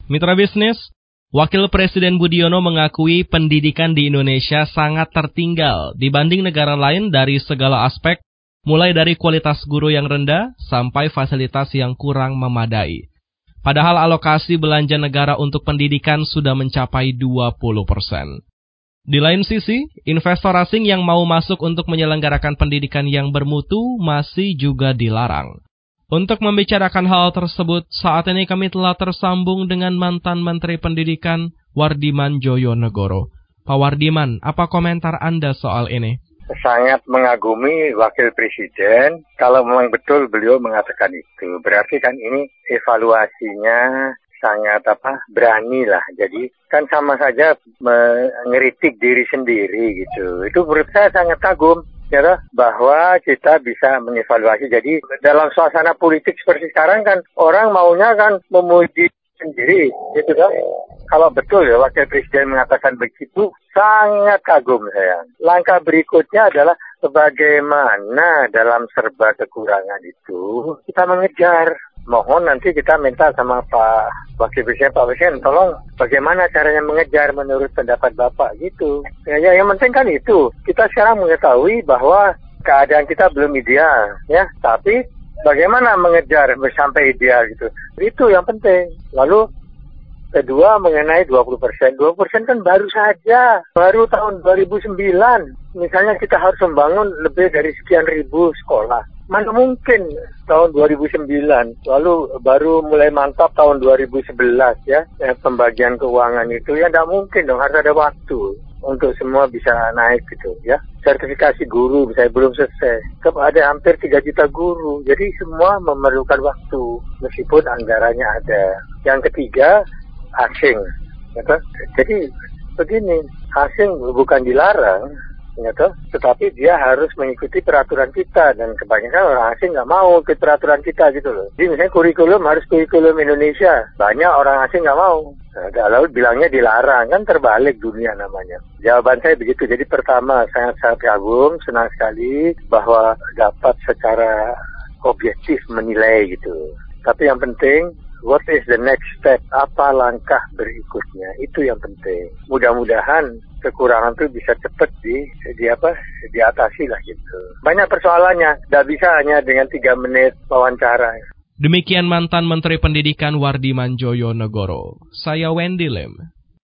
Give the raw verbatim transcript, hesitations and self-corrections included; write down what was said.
Mitra bisnis, Wakil Presiden Budiono mengakui pendidikan di Indonesia sangat tertinggal dibanding negara lain dari segala aspek, mulai dari kualitas guru yang rendah sampai fasilitas yang kurang memadai. Padahal alokasi belanja negara untuk pendidikan sudah mencapai dua puluh persen. Di lain sisi, investor asing yang mau masuk untuk menyelenggarakan pendidikan yang bermutu masih juga dilarang. Untuk membicarakan hal tersebut, saat ini kami telah tersambung dengan mantan Menteri Pendidikan Wardiman Djojonegoro. Pak Wardiman, apa komentar Anda soal ini? Sangat mengagumi Wakil Presiden, kalau memang betul beliau mengatakan itu. Berarti kan ini evaluasinya sangat apa berani lah. Jadi kan sama saja mengeritik diri sendiri gitu. Itu menurut saya sangat kagum. Ya, bahwa kita bisa mengevaluasi. Jadi dalam suasana politik seperti sekarang kan orang maunya kan memuji sendiri, gitu kan? Kalau betul ya Wakil Presiden mengatakan begitu, sangat kagum saya. Langkah berikutnya adalah bagaimana dalam serba kekurangan itu kita mengejar. Mohon nanti kita minta sama Pak Wakil Presiden, Pak Presiden, tolong bagaimana caranya mengejar menurut pendapat Bapak gitu. Ya, ya, yang penting kan itu. Kita sekarang mengetahui bahwa keadaan kita belum ideal, ya. Tapi bagaimana mengejar sampai ideal gitu. Itu yang penting. Lalu kedua mengenai dua puluh persen. dua puluh persen kan baru saja. Baru tahun dua ribu sembilan. Misalnya kita harus membangun lebih dari sekian ribu sekolah. Mana mungkin tahun dua ribu sembilan, lalu baru mulai mantap tahun dua ribu sebelas ya, ya pembagian keuangan itu ya tidak mungkin dong, harus ada waktu untuk semua bisa naik gitu ya. Sertifikasi guru misalnya belum selesai, ada hampir tiga juta guru, jadi semua memerlukan waktu meskipun anggarannya ada. Yang ketiga, asing, gitu. Jadi begini, asing bukan dilarang, gitu, tetapi dia harus mengikuti peraturan kita dan kebanyakan orang asing nggak mau ikut peraturan kita gitu loh. Jadi misalnya kurikulum harus kurikulum Indonesia, banyak orang asing nggak mau. Nah, lalu bilangnya dilarang, kan terbalik dunia namanya. Jawaban saya begitu. Jadi pertama sangat-sangat kagum, senang sekali bahwa dapat secara objektif menilai gitu. Tapi yang penting, what is the next step? Apa langkah berikutnya? Itu yang penting. Mudah-mudahan kekurangan itu bisa cepat di, di apa diatasi lah gitu. Banyak persoalannya, tidak bisa hanya dengan tiga menit wawancara. Demikian mantan Menteri Pendidikan Wardiman Djojonegoro. Saya Wendy Lim.